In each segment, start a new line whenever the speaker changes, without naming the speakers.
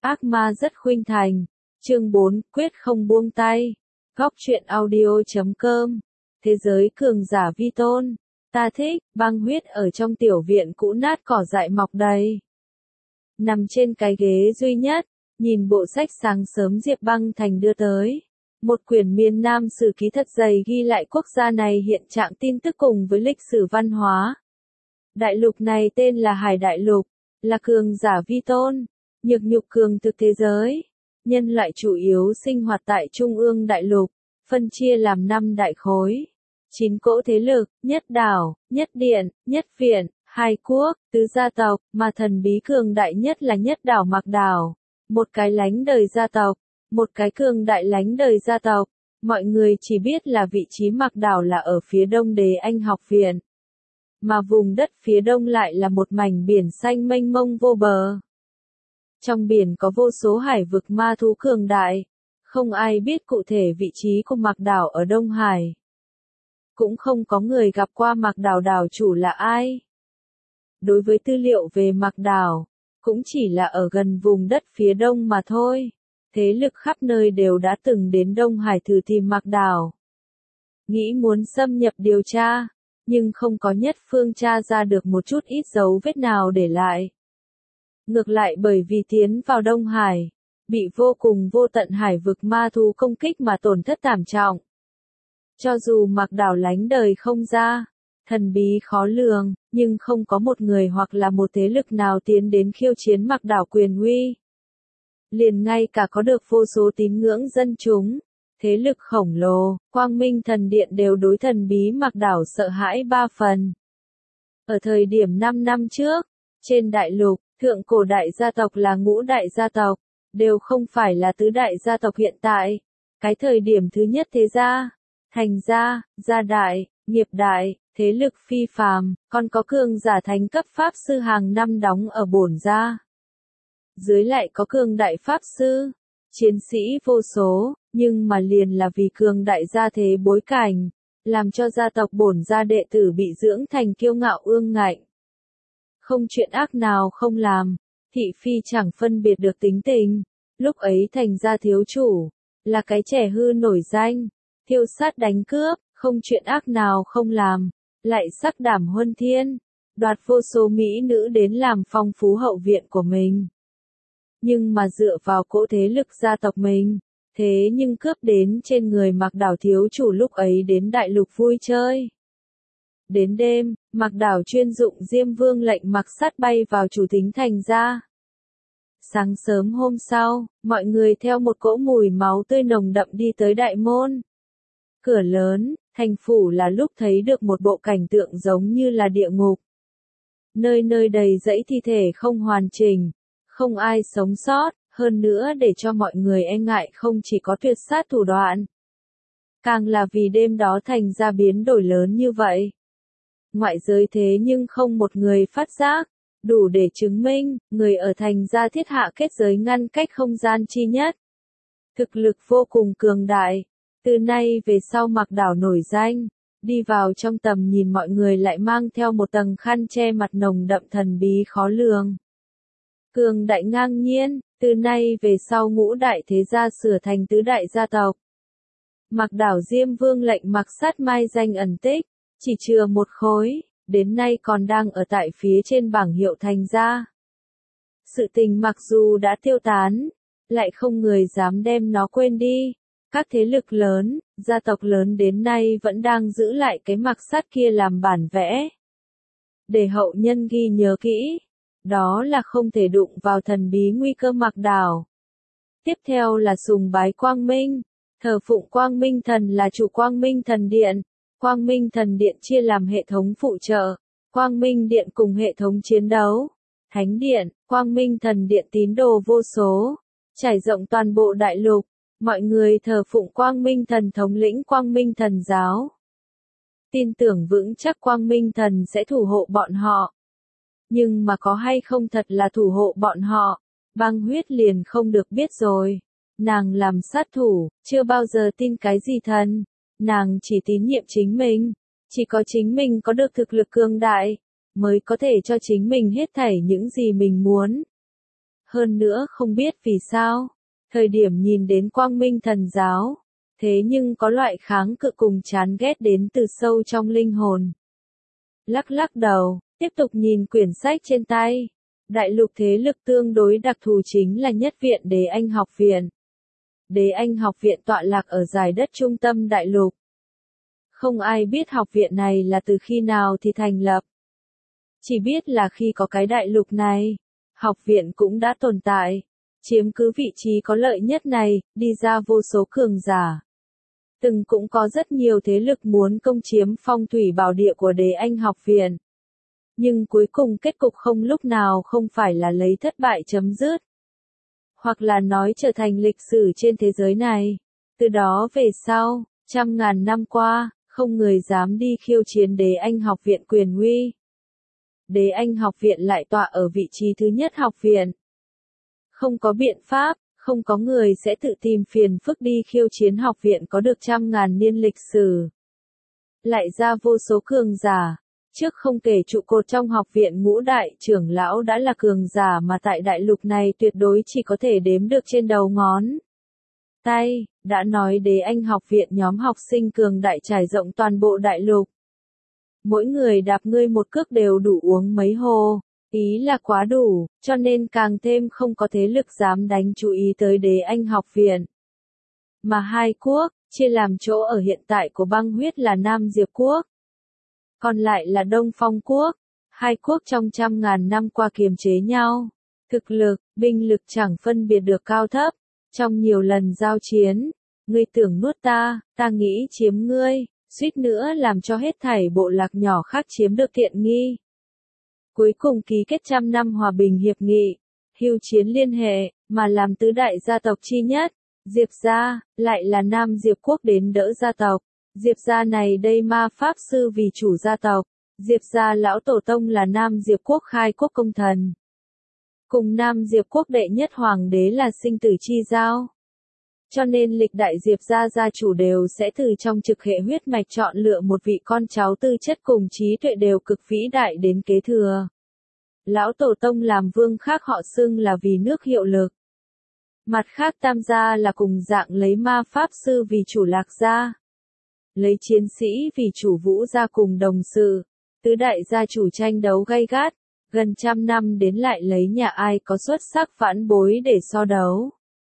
Ác ma rất khuynh thành. Chương 4, quyết không buông tay. Góc truyện audio.com. Thế giới cường giả vi tôn. Ta thích, băng huyết ở trong tiểu viện cũ nát cỏ dại mọc đầy. Nằm trên cái ghế duy nhất, nhìn bộ sách sáng sớm Diệp Băng Thành đưa tới. Một quyển miền Nam sử ký thật dày ghi lại quốc gia này hiện trạng tin tức cùng với lịch sử văn hóa. Đại lục này tên là Hải Đại Lục, là cường giả vi tôn, nhược nhục cường thực thế giới. Nhân loại chủ yếu sinh hoạt tại Trung ương Đại Lục, phân chia làm 5 đại khối. 9 cỗ thế lực, nhất đảo, nhất điện, nhất viện, 2 quốc, tứ gia tộc, mà thần bí cường đại nhất là nhất đảo Mạc Đảo. Một cái lánh đời gia tộc, một cái cường đại lánh đời gia tộc. Mọi người chỉ biết là vị trí Mạc Đảo là ở phía đông Đế Anh học viện. Mà vùng đất phía đông lại là một mảnh biển xanh mênh mông vô bờ. Trong biển có vô số hải vực ma thú cường đại. Không ai biết cụ thể vị trí của Mạc Đảo ở Đông Hải. Cũng không có người gặp qua Mạc Đảo đảo chủ là ai. Đối với tư liệu về Mạc Đảo, cũng chỉ là ở gần vùng đất phía đông mà thôi. Thế lực khắp nơi đều đã từng đến Đông Hải thử tìm Mạc Đảo. Nghĩ muốn xâm nhập điều tra, nhưng không có nhất phương tra ra được một chút ít dấu vết nào để lại. Ngược lại bởi vì tiến vào Đông Hải, bị vô cùng vô tận hải vực ma thú công kích mà tổn thất thảm trọng. Cho dù Mạc Đảo lánh đời không ra, thần bí khó lường, nhưng không có một người hoặc là một thế lực nào tiến đến khiêu chiến Mạc Đảo quyền uy. Liền ngay cả có được vô số tín ngưỡng dân chúng, thế lực khổng lồ, Quang Minh Thần Điện đều đối thần bí Mạc Đảo sợ hãi 3 phần. Ở thời điểm 5 năm trước, trên đại lục, thượng cổ đại gia tộc là ngũ đại gia tộc, đều không phải là tứ đại gia tộc hiện tại. Cái thời điểm thứ nhất thế gia, thành gia, gia đại, nghiệp đại, thế lực phi phàm, còn có cường giả thánh cấp pháp sư hàng năm đóng ở bổn gia. Dưới lại có cường đại pháp sư, chiến sĩ vô số, nhưng mà liền là vì cường đại gia thế bối cảnh, làm cho gia tộc bổn gia đệ tử bị dưỡng thành kiêu ngạo ương ngạnh. Không chuyện ác nào không làm, thị phi chẳng phân biệt được tính tình. Lúc ấy thành gia thiếu chủ, là cái trẻ hư nổi danh, thiêu sát đánh cướp, không chuyện ác nào không làm, lại sắc đảm huân thiên, đoạt vô số mỹ nữ đến làm phong phú hậu viện của mình. Nhưng mà dựa vào cỗ thế lực gia tộc mình, thế nhưng cướp đến trên người Mạc Đảo thiếu chủ lúc ấy đến đại lục vui chơi. Đến đêm, Mạc Đảo chuyên dụng Diêm Vương lệnh mặc sắt bay vào chủ tính thành ra. Sáng sớm hôm sau, mọi người theo một cỗ mùi máu tươi nồng đậm đi tới đại môn. Cửa lớn, thành phủ là lúc thấy được một bộ cảnh tượng giống như là địa ngục. Nơi nơi đầy dẫy thi thể không hoàn chỉnh, không ai sống sót, hơn nữa để cho mọi người e ngại không chỉ có tuyệt sát thủ đoạn. Càng là vì đêm đó thành ra biến đổi lớn như vậy. Ngoại giới thế nhưng không một người phát giác, đủ để chứng minh, người ở thành gia thiết hạ kết giới ngăn cách không gian chi nhất. Thực lực vô cùng cường đại, từ nay về sau Mạc Đảo nổi danh, đi vào trong tầm nhìn mọi người lại mang theo một tầng khăn che mặt nồng đậm thần bí khó lường. Cường đại ngang nhiên, từ nay về sau ngũ đại thế gia sửa thành tứ đại gia tộc. Mạc Đảo Diêm Vương lệnh mặc sát mai danh ẩn tích, chỉ chừa một khối, đến nay còn đang ở tại phía trên bảng hiệu thành gia. Sự tình mặc dù đã tiêu tán, lại không người dám đem nó quên đi. Các thế lực lớn, gia tộc lớn đến nay vẫn đang giữ lại cái mặc sắt kia làm bản vẽ. Để hậu nhân ghi nhớ kỹ, đó là không thể đụng vào thần bí nguy cơ Mạc Đảo. Tiếp theo là sùng bái Quang Minh, thờ phụng Quang Minh Thần là chủ Quang Minh Thần Điện. Quang Minh Thần Điện chia làm hệ thống phụ trợ, Quang Minh Điện cùng hệ thống chiến đấu, Thánh Điện, Quang Minh Thần Điện tín đồ vô số, trải rộng toàn bộ đại lục, mọi người thờ phụng Quang Minh Thần thống lĩnh Quang Minh Thần giáo. Tin tưởng vững chắc Quang Minh Thần sẽ thủ hộ bọn họ. Nhưng mà có hay không thật là thủ hộ bọn họ, Băng Huyết liền không được biết rồi. Nàng làm sát thủ, chưa bao giờ tin cái gì thần. Nàng chỉ tín nhiệm chính mình, chỉ có chính mình có được thực lực cường đại, mới có thể cho chính mình hết thảy những gì mình muốn. hơn nữa không biết vì sao, thời điểm nhìn đến Quang Minh Thần Giáo, thế nhưng có loại kháng cự cùng chán ghét đến từ sâu trong linh hồn. Lắc lắc đầu, tiếp tục nhìn quyển sách trên tay. Đại lục thế lực tương đối đặc thù chính là Nhất viện Đế Anh học viện. Đế Anh học viện tọa lạc ở dải đất trung tâm đại lục. Không ai biết học viện này là từ khi nào thì thành lập. Chỉ biết là khi có cái đại lục này, học viện cũng đã tồn tại. Chiếm cứ vị trí có lợi nhất này, đi ra vô số cường giả. Từng cũng có rất nhiều thế lực muốn công chiếm phong thủy bảo địa của Đế Anh học viện. Nhưng cuối cùng kết cục không lúc nào không phải là lấy thất bại chấm dứt. Hoặc là nói trở thành lịch sử trên thế giới này. Từ đó về sau, trăm ngàn năm qua, không người dám đi khiêu chiến Đế Anh học viện quyền uy. Đế Anh học viện lại tọa ở vị trí thứ nhất học viện. Không có biện pháp, không có người sẽ tự tìm phiền phức đi khiêu chiến học viện có được trăm ngàn niên lịch sử. Lại ra vô số cường giả. Trước không kể trụ cột trong học viện ngũ đại trưởng lão đã là cường giả mà tại đại lục này tuyệt đối chỉ có thể đếm được trên đầu ngón tay, đã nói Đế Anh học viện nhóm học sinh cường đại trải rộng toàn bộ đại lục. Mỗi người đạp ngươi một cước đều đủ uống mấy hồ, ý là quá đủ, cho nên càng thêm không có thế lực dám đánh chú ý tới Đế Anh học viện. Mà hai quốc, chia làm chỗ ở hiện tại của băng huyết là Nam Diệp quốc. Còn lại là Đông Phong quốc, hai quốc trong trăm ngàn năm qua kiềm chế nhau. Thực lực, binh lực chẳng phân biệt được cao thấp. Trong nhiều lần giao chiến, ngươi tưởng nuốt ta, ta nghĩ chiếm ngươi, suýt nữa làm cho hết thảy bộ lạc nhỏ khác chiếm được tiện nghi. Cuối cùng ký kết trăm năm hòa bình hiệp nghị, hưu chiến liên hệ, mà làm tứ đại gia tộc chi nhất. Diệp gia, lại là Nam Diệp quốc đến đỡ gia tộc. Diệp gia này đây ma pháp sư vì chủ gia tộc. Diệp gia lão tổ tông là Nam Diệp quốc khai quốc công thần. Cùng Nam Diệp quốc đệ nhất hoàng đế là sinh tử chi giao. Cho nên lịch đại Diệp gia gia chủ đều sẽ từ trong trực hệ huyết mạch chọn lựa một vị con cháu tư chất cùng trí tuệ đều cực vĩ đại đến kế thừa. Lão tổ tông làm vương khác họ xưng là vì nước hiệu lực. Mặt khác tam gia là cùng dạng lấy ma pháp sư vì chủ Lạc gia. Lấy chiến sĩ vì chủ Vũ gia cùng đồng sự. Tứ đại gia chủ tranh đấu gay gắt. Gần trăm năm đến lại lấy nhà ai có xuất sắc vãn bối để so đấu.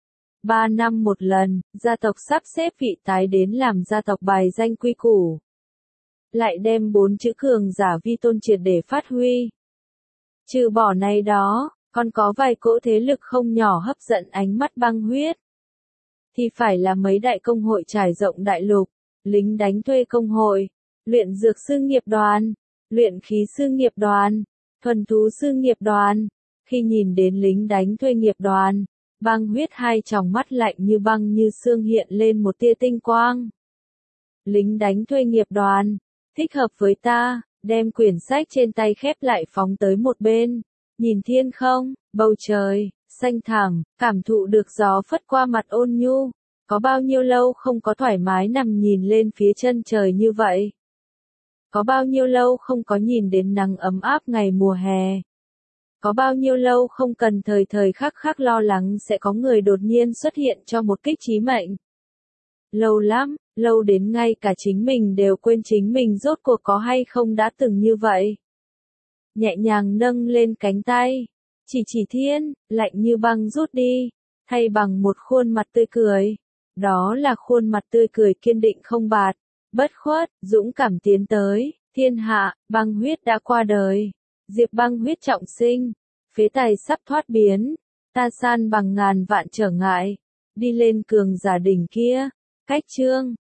3 năm một lần, gia tộc sắp xếp vị tái đến làm gia tộc bài danh quy củ. Lại đem 4 chữ cường giả vi tôn triệt để phát huy. Trừ bỏ này đó, còn có vài cỗ thế lực không nhỏ hấp dẫn ánh mắt băng huyết. Thì phải là mấy đại công hội trải rộng đại lục, lính đánh thuê công hội, luyện dược sư nghiệp đoàn, luyện khí sư nghiệp đoàn, thuần thú sư nghiệp đoàn. Khi nhìn đến lính đánh thuê nghiệp đoàn, băng huyết hai tròng mắt lạnh như băng như xương hiện lên một tia tinh quang. Lính đánh thuê nghiệp đoàn, thích hợp với ta, đem quyển sách trên tay khép lại phóng tới một bên, nhìn thiên không, bầu trời, xanh thẳm, cảm thụ được gió phất qua mặt ôn nhu, có bao nhiêu lâu không có thoải mái nằm nhìn lên phía chân trời như vậy. Có bao nhiêu lâu không có nhìn đến nắng ấm áp ngày mùa hè. Có bao nhiêu lâu không cần thời thời khắc khắc lo lắng sẽ có người đột nhiên xuất hiện cho một kích chí mệnh. Lâu lắm, lâu đến ngay cả chính mình đều quên chính mình rốt cuộc có hay không đã từng như vậy. Nhẹ nhàng nâng lên cánh tay, chỉ thiên, lạnh như băng rút đi, thay bằng một khuôn mặt tươi cười. Đó là khuôn mặt tươi cười kiên định không bạt, bất khuất, dũng cảm tiến tới, thiên hạ, băng huyết đã qua đời. Diệp băng huyết trọng sinh, phế tài sắp thoát biến, ta san bằng ngàn vạn trở ngại, đi lên cường giả đỉnh kia. Cách chương